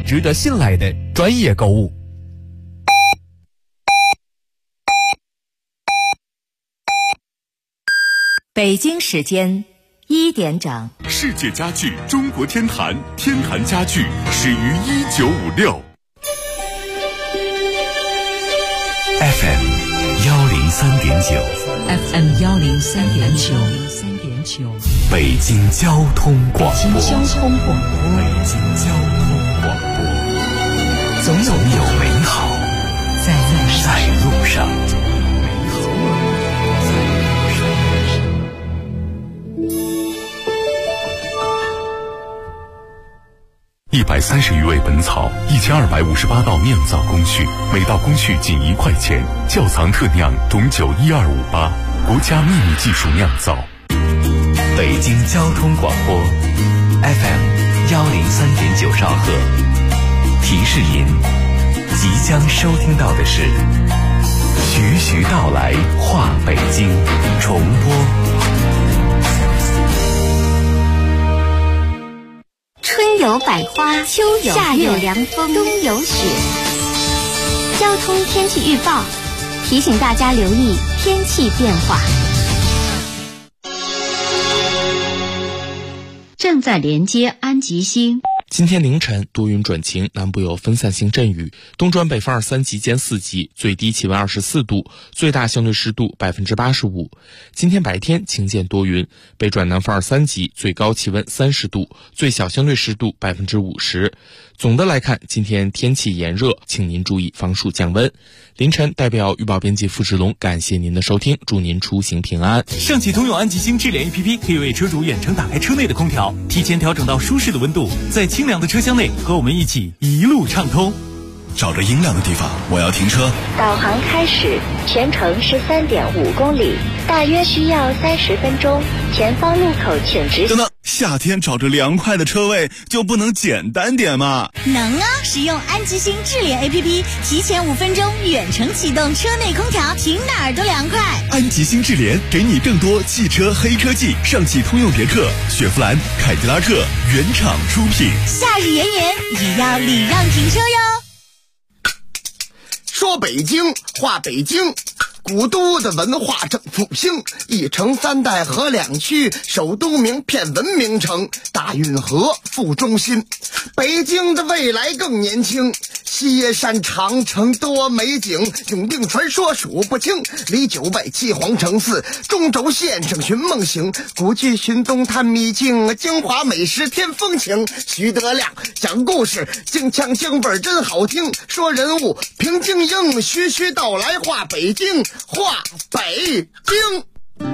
值得信赖的专业购物。 北京时间1点整， 世界家具中国天坛，天坛家具始于1956。 FM 103.9 FM 103.9， 北京交通广播。 北京交通广播， 总有美好在路上。130余味本草，1258道酿造工序，每道工序仅1块钱。窖藏特酿董酒12588，国家秘密技术酿造。北京交通广播 FM 103.9兆赫。提示您，即将收听到的是徐徐道来话北京重播。 春有百花，秋有夏有凉风，冬有雪。交通天气预报提醒大家留意天气变化。 正在连接安吉星。 今天凌晨多云转晴，南部有分散性阵雨，东转北风2、3级间4级，最低气温24度，最大相对湿度85%。今天白天晴间多云，北转南风2、3级，最高气温30度，最小相对湿度50%。总的来看，今天天气炎热，请您注意防暑降温。凌晨代表预报编辑付志龙感谢您的收听，祝您出行平安。 上汽通用安吉星智联 APP 可以为车主远程打开车内的空调，提前调整到舒适的温度，在清凉的车厢内和我们一起一路畅通。 找着阴凉的地方，我要停车。 导航开始，全程是3.5公里，大约需要30分钟。前方路口请直行。 等等，夏天找着凉快的车位就不能简单点吗？ 能啊！使用安吉星智联 APP， 提前5分钟远程启动车内空调，停哪儿都凉快。 安吉星智联给你更多汽车黑科技，上汽通用别克、雪佛兰、凯迪拉克原厂出品。 夏日炎炎，也要礼让停车哟。 说北京话北京，古都的文化正复兴，一城3代河2区，首都名片文明城，大运河副中心。北京的未来更年轻，西山长城多美景，永定传说数不清，离9外7皇城4，中轴线上寻梦行，古剧寻东探秘境，京华美食添风情。徐德亮讲故事，京腔京味真好听，说人物评京英，徐徐道来话北京，话北京。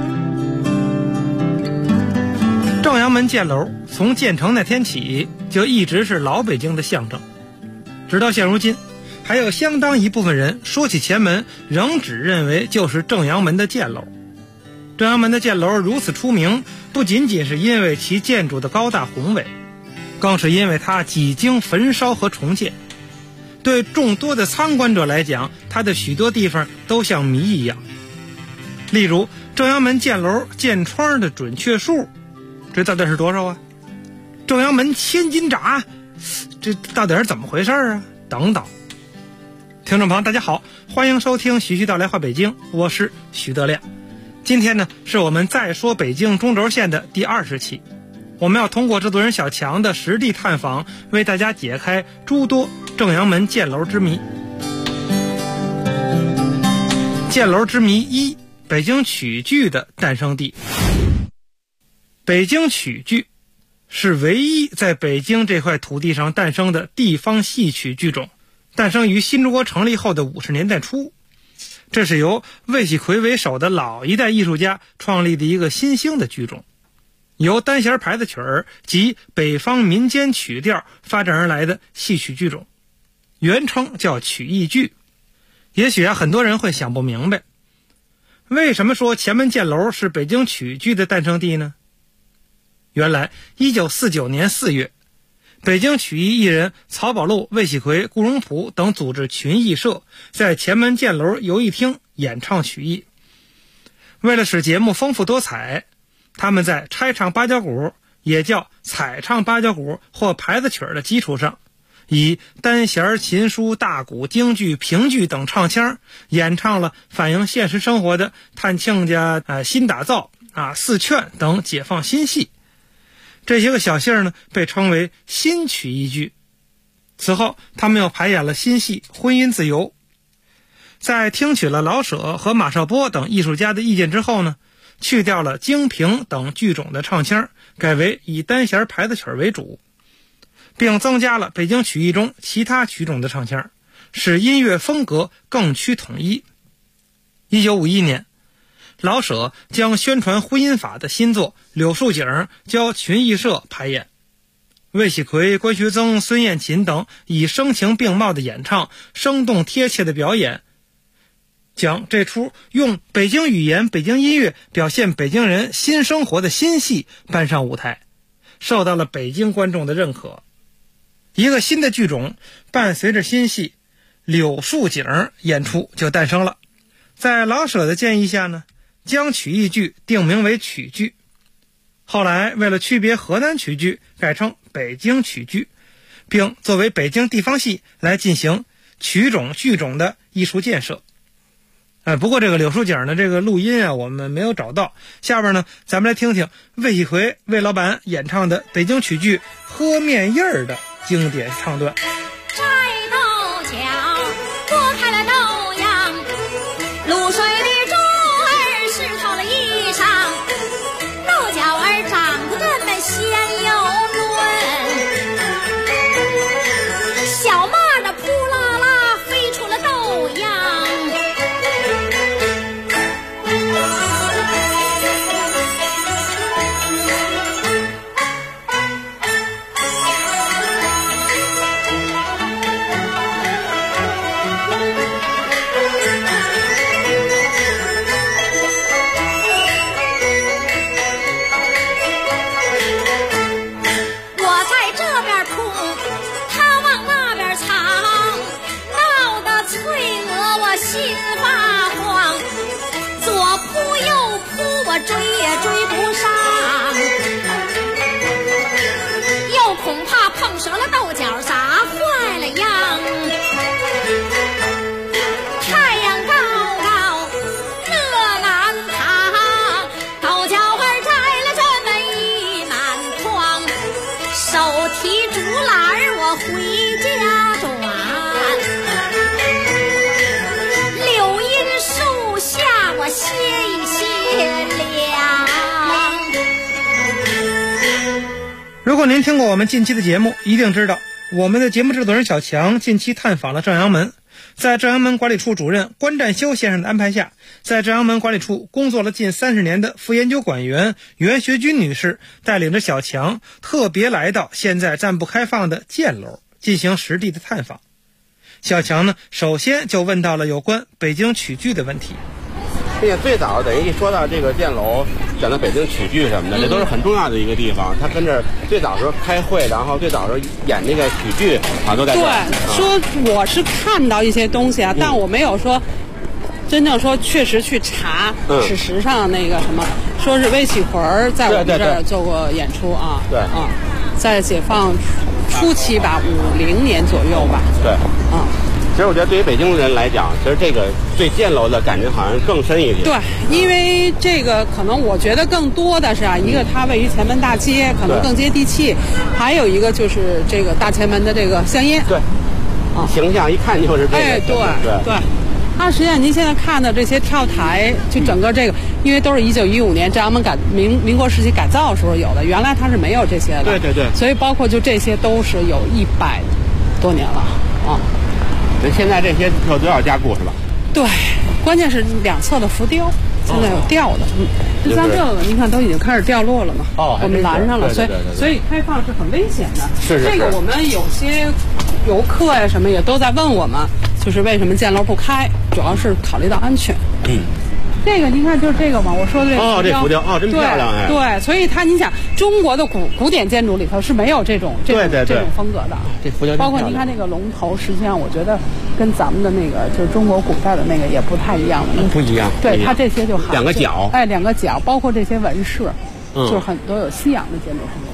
正阳门箭楼从建成那天起就一直是老北京的象征，直到现如今，还有相当一部分人说起前门仍只认为就是正阳门的箭楼。正阳门的箭楼如此出名，不仅仅是因为其建筑的高大宏伟，更是因为它几经焚烧和重建。对众多的参观者来讲，它的许多地方都像谜一样。例如正阳门箭楼箭窗的准确数，这到底是多少啊？正阳门千斤闸，这到底是怎么回事啊？等等。听众朋友大家好，欢迎收听徐徐道来话北京，我是徐德亮。今天呢，是我们再说北京中轴线的第20期，我们要通过制作人小强的实地探访，为大家解开诸多正阳门箭楼之谜。箭楼之谜1：北京曲剧的诞生地。北京曲剧是唯一在北京这块土地上诞生的地方戏曲剧种，诞生于新中国成立后的50年代初。这是由魏喜奎为首的老一代艺术家创立的一个新兴的剧种，由单弦牌子曲儿及北方民间曲调发展而来的戏曲剧种，原称叫曲艺剧。也许很多人会想不明白，为什么说前门箭楼是北京曲剧的诞生地呢？原来1949年4月，北京曲艺艺人曹宝路、魏喜奎、顾荣璞等组织群艺社在前门箭楼游艺厅演唱曲艺。为了使节目丰富多彩，他们在拆唱八角鼓，也叫彩唱八角鼓或牌子曲的基础上， 以单弦、琴书、大鼓、京剧、评剧等唱腔演唱了反映现实生活的《探亲家》新打造四劝等解放新戏。这些个小戏呢被称为新曲艺剧。此后他们又排演了新戏《婚姻自由》。在听取了老舍和马少波等艺术家的意见之后呢，去掉了京评等剧种的唱腔，改为以单弦牌子曲为主，并增加了北京曲艺中其他曲种的唱腔，使音乐风格更趋统一。1951年，老舍将宣传婚姻法的新作《柳树井》交群艺社排演，魏喜奎、关学增、孙燕琴等以声情并茂的演唱、生动贴切的表演，将这出用北京语言、北京音乐表现北京人新生活的新戏搬上舞台，受到了北京观众的认可。一个新的剧种伴随着新戏《柳树井》演出就诞生了。在老舍的建议下呢，将曲艺剧定名为曲剧。后来为了区别河南曲剧，改成北京曲剧，并作为北京地方戏来进行曲种剧种的艺术建设。不过这个柳树井的这个录音我们没有找到。下边呢，咱们来听听魏喜奎魏老板演唱的北京曲剧《喝面印儿》的经典唱段。 摘豆角，剥开了豆秧，卤水里猪儿湿透了衣裳，豆角儿长得这么鲜又嫩，小蚂蚱扑啦啦飞出了豆秧。我追也追不上，又恐怕碰折了豆角，砸坏了秧。太阳高高热满堂，豆角儿摘了这么一满筐，手提竹篮我回家转，柳荫树下我歇一歇。 如果您听过我们近期的节目，一定知道我们的节目制作人小强近期探访了正阳门。在正阳门管理处主任关占修先生的安排下，在正阳门管理处工作了近30年的副研究管员袁学军女士带领着小强特别来到现在暂不开放的箭楼进行实地的探访。小强呢，首先就问到了有关北京曲剧的问题。 并且最早等于一说到这个箭楼，讲到北京曲剧什么的，这都是很重要的一个地方。他跟着最早时候开会，然后最早时候演那个曲剧都在这。 对，说我是看到一些东西但我没有说真正说确实去查史实上那个什么，说是魏启奎在我们这儿做过演出啊。 对啊，在解放初期吧，50年左右吧。 对啊。其实我觉得对于北京人来讲，其实这个对箭楼的感觉好像更深一点。 对，因为这个可能我觉得更多的是一个它位于前门大街，可能更接地气；还有一个就是这个大前门的这个香烟。 对，形象一看就是这个。 对。它实际上您现在看的这些跳台，就整个这个，因为都是1915年正阳门民国时期改造的时候有的，原来它是没有这些的。 对。 所以包括就这些都是有100多年了啊。 现在这些都要加固是吧？ 对，关键是两侧的浮雕现在有掉的，就像这个您看都已经开始掉落了嘛。我们拦上了，所以开放是很危险的。 是这个我们有些游客呀什么也都在问我们，就是为什么箭楼不开，主要是考虑到安全。这个您看就是这个嘛，我说的这浮雕真漂亮哎。 对，所以它您想中国的古典建筑里头是没有这种风格的。 这浮雕包括您看那个龙头，实际上我觉得跟咱们的那个就是中国古代的那个也不太一样的。 不一样。 对，它这些就两个角。 两个角，包括这些纹饰，就是很多有西洋的建筑风格。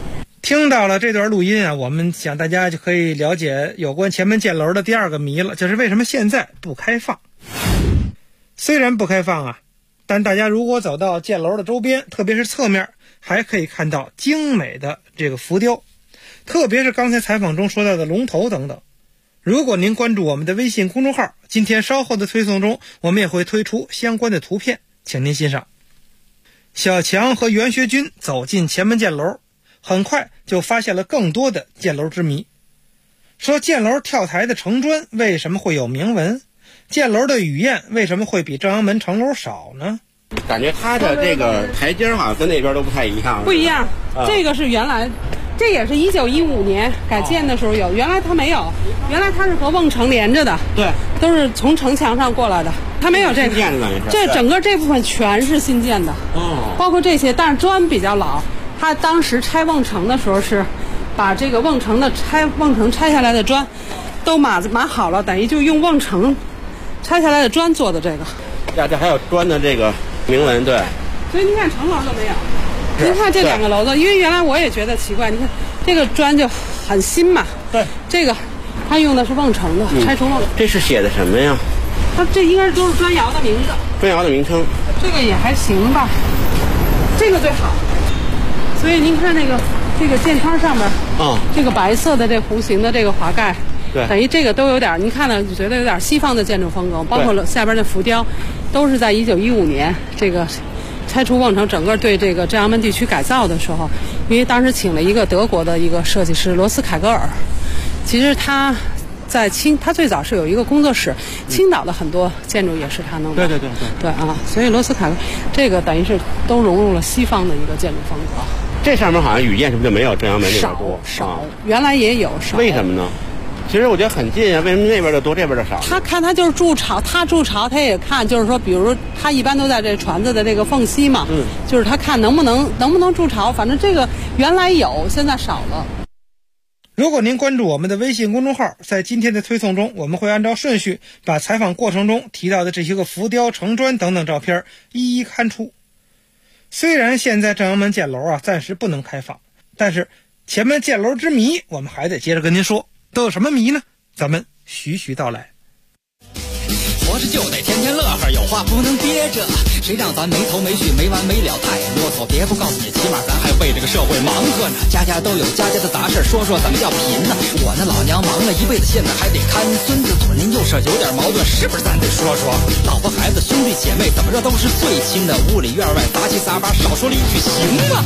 听到了这段录音啊，我们想大家就可以了解有关前门箭楼的第二个谜了，就是为什么现在不开放。虽然不开放啊，但大家如果走到箭楼的周边，特别是侧面，还可以看到精美的这个浮雕，特别是刚才采访中说到的龙头等等。如果您关注我们的微信公众号，今天稍后的推送中我们也会推出相关的图片，请您欣赏。小强和袁学军走进前门箭楼，很快就发现了更多的箭楼之谜。说箭楼跳台的城砖为什么会有铭文？箭楼的雨燕为什么会比正阳门城楼少呢？ 感觉它的这个台阶好像跟那边都不太一样。 不一样，这个是原来，这也是1915年改建的时候有，原来它没有，原来它是和瓮城连着的， 对， 都是从城墙上过来的，它没有这个。 新建的这整个这部分全是新建的，包括这些，但是砖比较老。它当时拆瓮城的时候是把这个瓮城拆下来的砖都码好了，等于就用瓮城拆下来的砖做的这个。 呀，这还有砖的这个铭文，对。 所以您看城楼都没有。您看这两个楼子，因为原来我也觉得奇怪，你看这个砖就很新嘛。 对。 这个它用的是瓮城的，拆除瓮。 这是写的什么呀？ 它这应该都是砖窑的名字。 砖窑的名称。 这个也还行吧，这个最好。所以您看这个箭窗上面，这个白色的这弧形的这个华盖， 对， 等于这个都有点，您看了就觉得有点西方的建筑风格，包括下边的浮雕，都是在1915年这个拆除瓮城，整个对这个正阳门地区改造的时候，因为当时请了一个德国的一个设计师罗斯凯格尔，其实他最早是有一个工作室，青岛的很多建筑也是他弄的。对啊，所以罗斯凯格这个等于是都融入了西方的一个建筑风格。 这上面好像雨燕是不是就没有正阳门那边多？ 少，原来也有少。 为什么呢？其实我觉得很近啊，为什么那边的多，这边的少？ 他就是筑巢，他也看，就是说，比如他一般都在这船子的这个缝隙嘛，就是他看能不能筑巢，反正这个原来有，现在少了。 如果您关注我们的微信公众号，在今天的推送中，我们会按照顺序把采访过程中提到的这些个浮雕、城砖等等照片一一刊出。虽然现在正阳门箭楼暂时不能开放，但是前门箭楼之谜我们还得接着跟您说，都有什么谜呢？咱们徐徐道来。 活着就得天天乐呵，有话不能憋着，谁让咱没头没绪没完没了太啰嗦，别不告诉你，起码咱还为这个社会忙活呢，家家都有家家的杂事，说说怎么叫贫呢？我那老娘忙了一辈子，现在还得看孙子，左邻右舍有点矛盾，是不是咱得说说？老婆孩子兄弟姐妹怎么着都是最亲的，屋里院外杂七杂八，少说了一句行吗？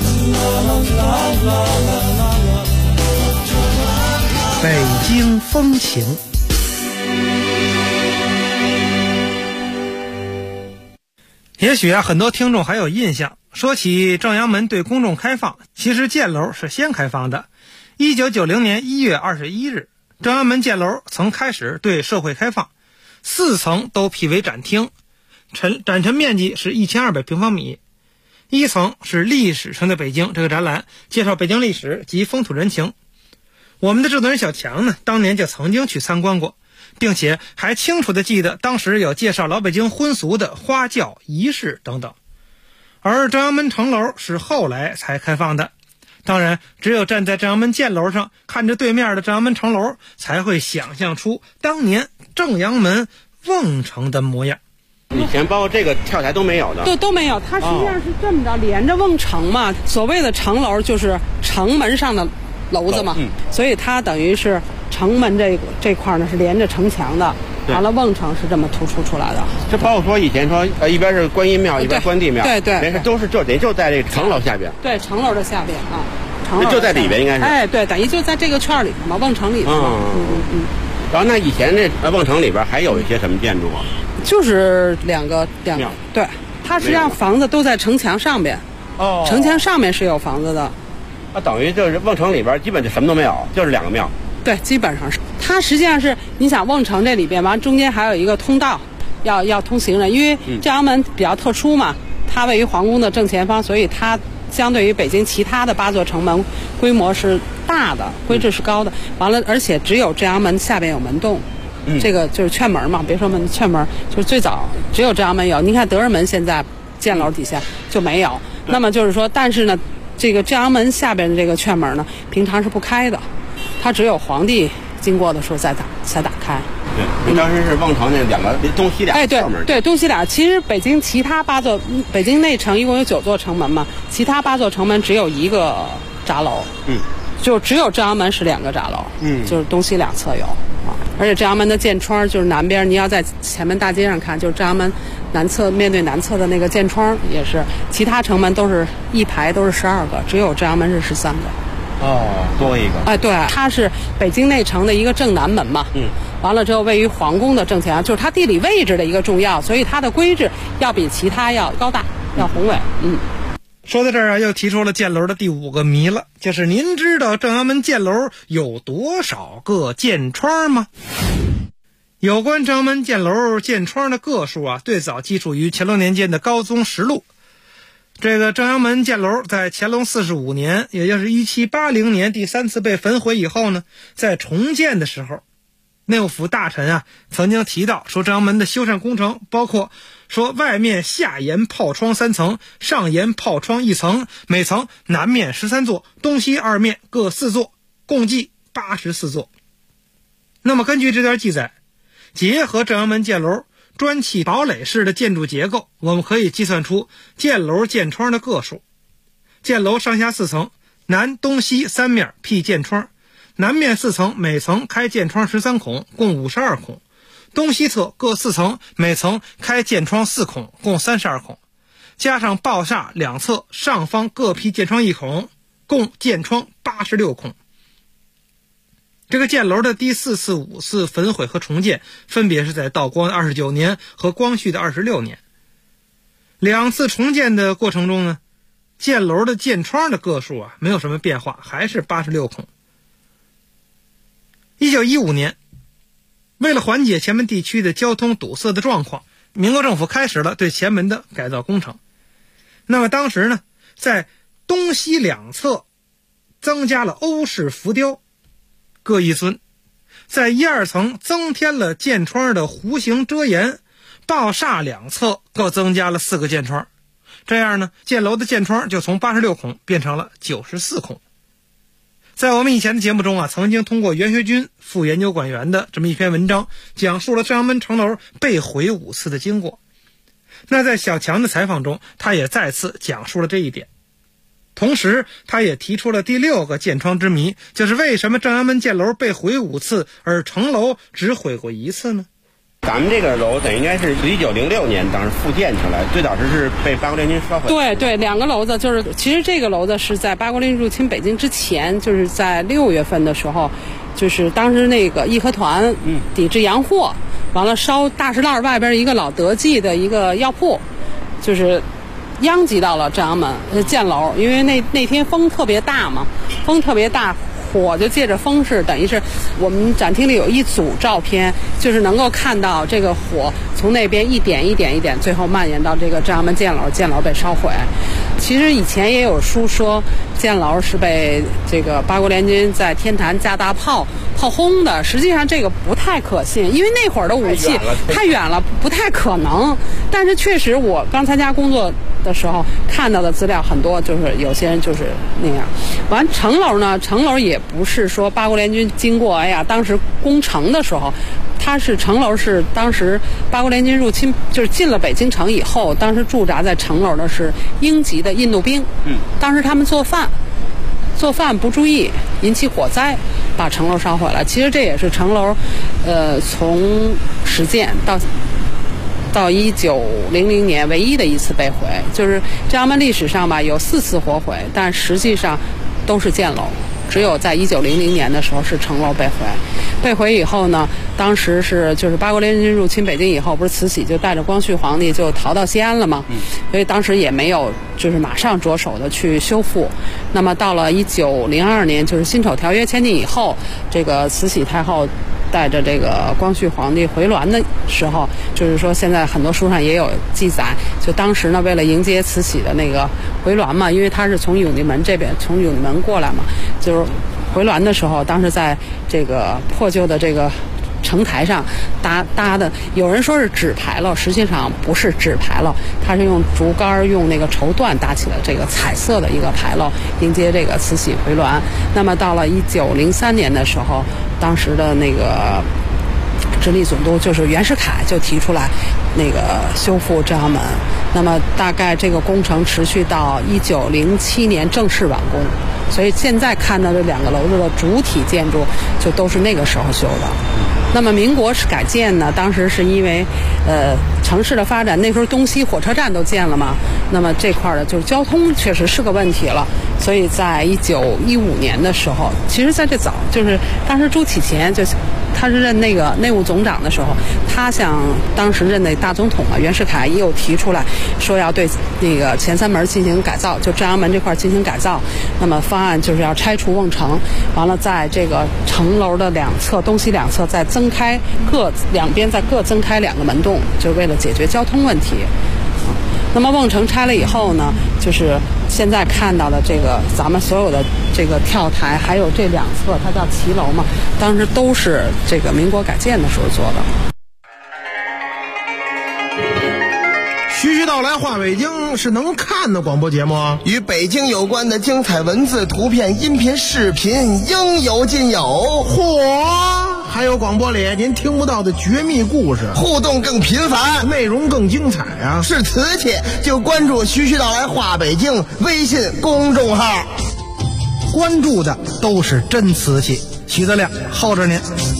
北京风情。也许很多听众还有印象，说起正阳门对公众开放，其实箭楼是先开放的。1990年1月21日，正阳门箭楼曾开始对社会开放，4层都辟为展厅，展陈面积是1200平方米。1层是历史上的北京这个展览，介绍北京历史及风土人情。我们的制作人小强呢，当年就曾经去参观过，并且还清楚地记得当时有介绍老北京婚俗的花轿仪式等等。而正阳门城楼是后来才开放的，当然只有站在正阳门箭楼上看着对面的正阳门城楼，才会想象出当年正阳门瓮城的模样。 以前包括这个跳台都没有的， 对，都没有。它实际上是这么着，连着瓮城嘛。所谓的城楼就是城门上的楼子嘛，所以它等于是城门这块呢是连着城墙的，完了瓮城是这么突出出来的。 这包括说以前说一边是观音庙，一边关帝庙，对，都是就在这个城楼下边。 对，城楼的下边啊，城楼就在里边应该是。 哎，对，等于就在这个圈里嘛，瓮城里头。 然后那以前这瓮城里边还有一些什么建筑啊？ 就是两个，对，它实际上房子都在城墙上边。哦，城墙上面是有房子的。 那等于就是瓮城里边基本就什么都没有，就是2个庙。 对，基本上是。它实际上是，你想瓮城这里边完中间还有一个通道，要通行人，因为正阳门比较特殊嘛，它位于皇宫的正前方，所以它相对于北京其他的8座城门规模是大的，规制是高的。完了，而且只有正阳门下边有门洞。这个就是券门嘛，别说门，券门就是最早只有正阳门有。你看德胜门现在箭楼底下就没有。那么就是说，但是呢， 这个正阳门下边的这个券门呢，平常是不开的，它只有皇帝经过的时候才打开。 对，当时是望城那两个东西俩对对，东西俩。其实北京其他8座，北京内城一共有9座城门嘛，其他8座城门只有1个闸楼，就只有正阳门是2个闸楼，就是东西两侧有啊。而且正阳门的箭窗就是南边，你要在前门大街上看，就是正阳门南侧面对南侧的那个箭窗也是，其他城门都是一排都是12个，只有正阳门是13个。 多一个。 对，它是北京内城的一个正南门嘛。完了之后，位于皇宫的正前，就是它地理位置的一个重要，所以它的规制要比其他要高大，要宏伟。 说到这儿啊，又提出了箭楼的第5个谜了，就是您知道正阳门箭楼有多少个箭窗吗？有关正阳门箭楼箭窗的个数啊，最早记述于乾隆年间的高宗实录。这个正阳门箭楼在乾隆45年，也就是1780年第3次被焚毁以后呢，在重建的时候，内务府大臣啊曾经提到说，正阳门的修缮工程包括说外面下沿炮窗3层，上沿炮窗1层，每层南面13座，东西2面各4座，共计84座。那么根据这段记载，结合正阳门箭楼砖砌堡垒式的建筑结构，我们可以计算出箭楼箭窗的个数。箭楼上下4层，南东西3面辟箭窗，南面4层，每层开箭窗13孔，共52孔，东西侧各4层，每层开箭窗4孔，共32孔，加上抱厦两侧上方各辟箭窗1孔，共箭窗86孔。这个箭楼的第4次、5次焚毁和重建，分别是在道光29年和光绪的26年。2次重建的过程中呢，箭楼的箭窗的个数啊没有什么变化，还是86孔。1915年，为了缓解前门地区的交通堵塞的状况，民国政府开始了对前门的改造工程。那么当时呢，在东西两侧增加了欧式浮雕各1尊，在1、2层增添了箭窗的弧形遮檐，抱厦两侧各增加了4个箭窗。这样呢，箭楼的箭窗就从86孔变成了94孔。在我们以前的节目中啊，曾经通过袁学军副研究馆员的这么一篇文章，讲述了正阳门城楼被毁5次的经过。那在小强的采访中，他也再次讲述了这一点。同时他也提出了第6个箭窗之谜，就是为什么正阳门箭楼被毁5次，而城楼只毁过1次呢？ 咱们这个楼等于应该是1906年当时复建出来，最早是被八国联军烧毁。 对，2个楼子就是，其实这个楼子是在八国联军入侵北京之前，就是在6月份的时候，就是当时那个义和团抵制洋货，完了烧大石栏外边一个老德记的一个药铺，就是殃及到了正阳门箭楼，因为那天风特别大嘛，风特别大，火就借着风势，等于是我们展厅里有一组照片，就是能够看到这个火从那边一点一点一点，最后蔓延到这个正阳门箭楼，箭楼被烧毁。其实以前也有书说箭楼是被这个八国联军在天坛架大炮轰的，实际上这个不太可信，因为那会儿的武器太远了，不太可能。但是确实我刚参加工作的时候看到的资料很多，就是有些人就是那样。完城楼呢，城楼也不是说八国联军经过当时攻城的时候，它是城楼是当时八国联军入侵，就是进了北京城以后，当时驻扎在城楼的是英籍的印度兵，当时他们做饭不注意引起火灾，把城楼烧毁了。其实这也是城楼从始建到1900年唯一的一次被毁，就是正阳门历史上吧有4次火毁，但实际上都是箭楼，只有在1900年的时候是城楼被毁。被毁以后呢，当时就是八国联军入侵北京以后，不是慈禧就带着光绪皇帝就逃到西安了吗？所以当时也没有就是马上着手的去修复。那么到了1902年，就是辛丑条约签订以后，这个慈禧太后带着这个光绪皇帝回銮的时候，就是说现在很多书上也有记载，就当时呢为了迎接慈禧的那个回銮嘛，因为他是从永定门这边从永定门过来嘛，就是回銮的时候，当时在这个破旧的这个城台上搭的，有人说是纸牌楼，实际上不是纸牌楼，它是用竹竿用那个绸缎搭起了这个彩色的一个牌楼，迎接这个慈禧回銮。那么到了1903年的时候，当时的那个直隶总督就是袁世凯就提出来那个修复正阳门，那么大概这个工程持续到1907年正式完工，所以现在看到这2个楼子的主体建筑就都是那个时候修的。那么民国是改建呢，当时是因为城市的发展，那时候东西火车站都建了嘛，那么这块的就是交通确实是个问题了，所以在1915年的时候，其实在这早就是当时朱启潜就他是任那个内务总长的时候，他向当时任那大总统袁世凯又提出来说要对那个前3门进行改造，就正阳门这块进行改造。那么方案就是要拆除瓮城，完了在这个城楼的2侧东西2侧再增开两边再各增开2个门洞，就为了解决交通问题。那么瓮城拆了以后呢，就是现在看到的这个咱们所有的这个跳台，还有这2侧它叫骑楼嘛，当时都是这个民国改建的时候做的。 徐徐道来话北京是能看的广播节目， 与北京有关的精彩文字、图片、音频、视频应有尽有。 嚯！还有广播里您听不到的绝密故事， 互动更频繁， 内容更精彩啊！ 是瓷器就关注徐徐道来话北京微信公众号， 关注的都是真瓷器。徐德亮候着您。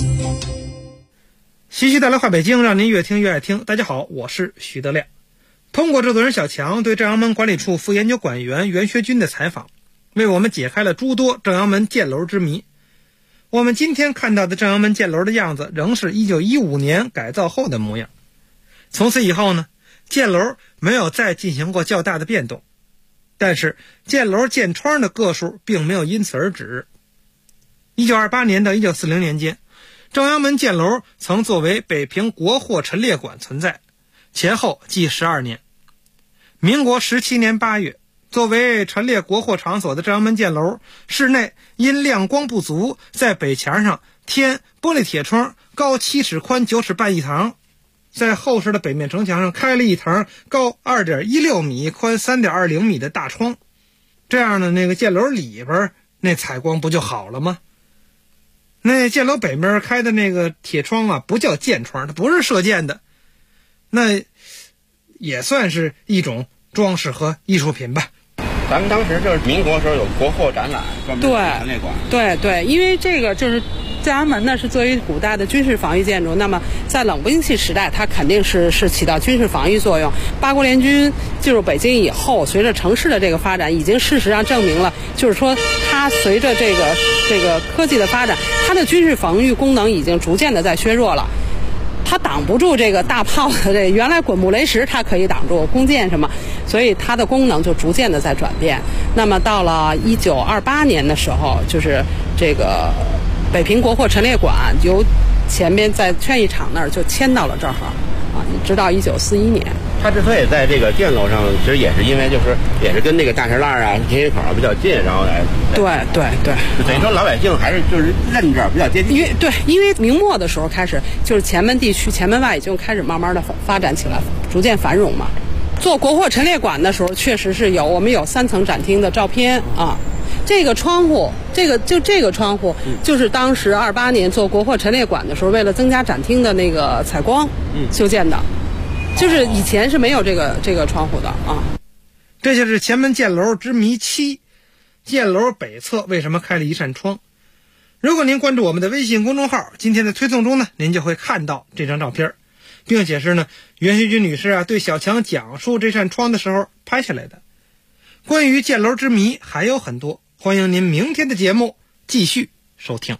徐徐道来话北京，让您越听越爱听。大家好，我是徐德亮。通过制作人小强对正阳门管理处副研究管员袁学军的采访，为我们解开了诸多正阳门建楼之谜。我们今天看到的正阳门建楼的样子，仍是1915年改造后的模样。从此以后呢，建楼没有再进行过较大的变动，但是建楼建窗的个数并没有因此而止。1928年到1940年间，正阳门建楼曾作为北平国货陈列馆存在，前后计12年。民国17年8月，作为陈列国货场所的正阳门建楼，室内因亮光不足，在北墙上添玻璃铁窗，高7尺宽9尺半一堂，在后室的北面城墙上开了一堂高 2.16 米宽 3.20 米的大窗。这样的那个建楼里边那采光不就好了吗？那建楼北面开的那个铁窗啊，不叫箭窗，它不是射箭的，那也算是一种装饰和艺术品吧。 咱们当时就是民国时候有国货展览，专门陈列馆。 对，因为这个就是正阳门呢是作为古代的军事防御建筑，那么在冷兵器时代，它肯定是起到军事防御作用。八国联军进入北京以后，随着城市的这个发展，已经事实上证明了，就是说它随着这个科技的发展，它的军事防御功能已经逐渐的在削弱了。它挡不住这个大炮的这原来滚木雷石它可以挡住弓箭什么，所以它的功能就逐渐的在转变。那么到了1928年的时候，就是这个北平国货陈列馆由前边在劝业场那儿就迁到了这儿啊，直到1941年。 它之所以在这个建楼上，其实也是因为也是跟那个大栅栏啊、天水口比较近，然后来。 对， 就等于说老百姓还是就是认着比较接近。 因为明末的时候开始，就是前门地区、前门外已经开始慢慢的发展起来，逐渐繁荣嘛。做国货陈列馆的时候，确实是我们有3层展厅的照片啊。这个窗户，这个窗户，就是当时28年做国货陈列馆的时候，为了增加展厅的那个采光，修建的。就是以前是没有这个窗户的啊。 这就是前门建楼之谜7，建楼北侧为什么开了一扇窗？如果您关注我们的微信公众号，今天的推送中呢，您就会看到这张照片，并且是呢袁学军女士啊对小强讲述这扇窗的时候拍下来的。关于建楼之谜还有很多，欢迎您明天的节目继续收听。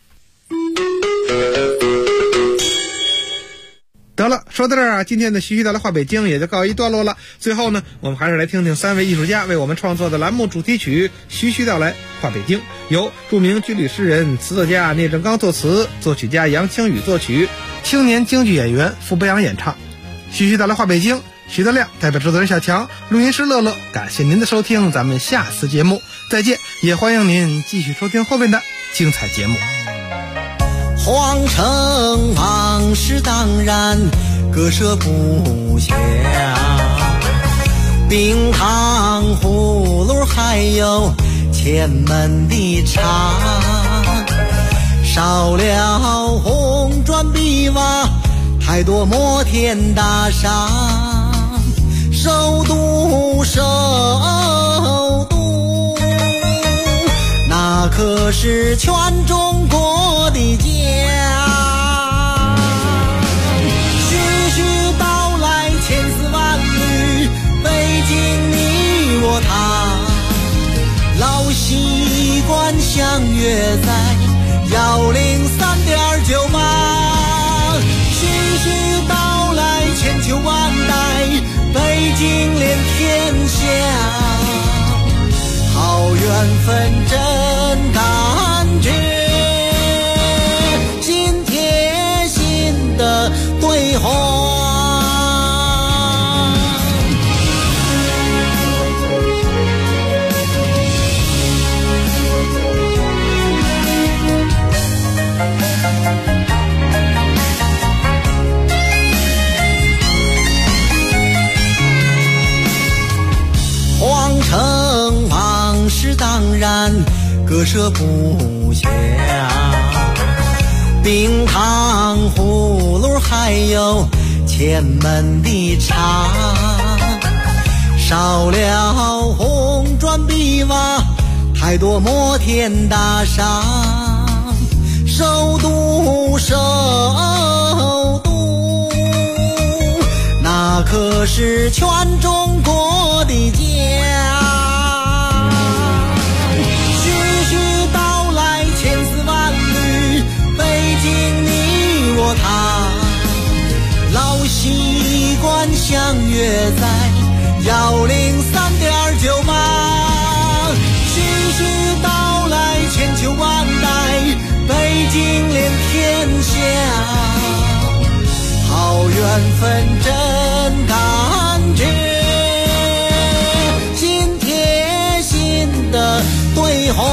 得了，说到这儿啊，今天的徐徐道来话北京也就告一段落了。最后呢，我们还是来听听3位艺术家为我们创作的栏目主题曲《徐徐道来话北京》，由著名军旅诗人、词作家聂政刚作词，作曲家杨清宇作曲，青年京剧演员傅博阳演唱。徐徐道来话北京，徐德亮代表制作人小强，录音师乐乐，感谢您的收听，咱们下次节目再见，也欢迎您继续收听后面的精彩节目。 皇城忙当然，割舍不下。冰糖葫芦还有前门的茶，少了红砖碧瓦，太多摩天大厦。首都，首都，那可是全中国的家。徐徐道来千丝万缕，北京你我他，老习惯相约在103.98。徐徐道来千秋万代，北京连天下，好缘分真感觉，心贴心的对话。皇城往事当然割舍不下，冰糖葫芦还有前门的茶，少了红砖碧瓦，太多摩天大厦。首都，首都，那可是全中国的家。徐徐道来千丝万缕，北京你我他，老习惯相约在103.98。徐徐道来千秋万代，北京连天下，好缘分真感觉，心贴心的对话。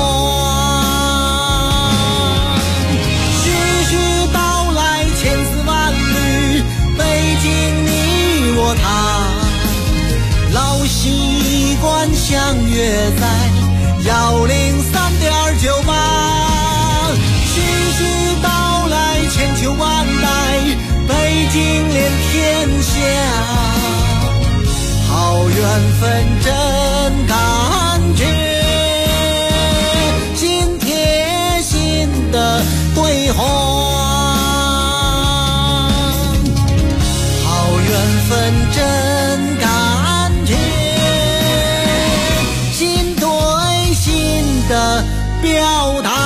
徐徐道来千丝万缕，北京你我他，老习惯相约在103.98。徐徐道来千秋万代，北京连天下，好缘分真感觉，心贴心的对话。好缘分真感觉，心对心的表达。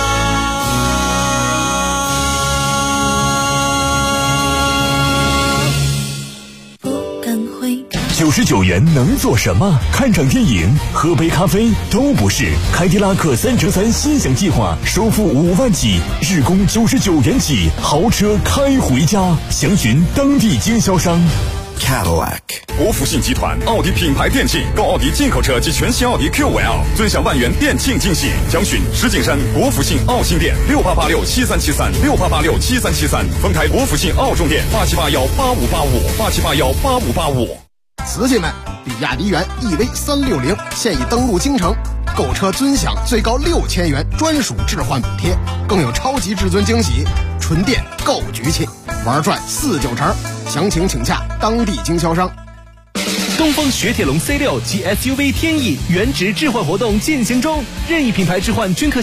99元能做什么？看场电影、喝杯咖啡都不是。凯迪拉克3乘3心想计划，首付5万起，日供99元起，豪车开回家。详询当地经销商。 Cadillac 国福信集团奥迪品牌电庆，购奥迪进口车及全新奥迪 QL， 尊享万元电庆惊喜。详询石景山国福信奥新店6886737368867373，丰台国福信奥中店8781858585。 瓷器们，比亚迪元 EV360现已登陆京城，购车尊享最高6000元专属置换补贴，更有超级至尊惊喜，纯电够局气，玩转49成。详情请洽当地经销商。 东风雪铁龙C6及 SUV 天翼原值置换活动进行中，任意品牌置换均可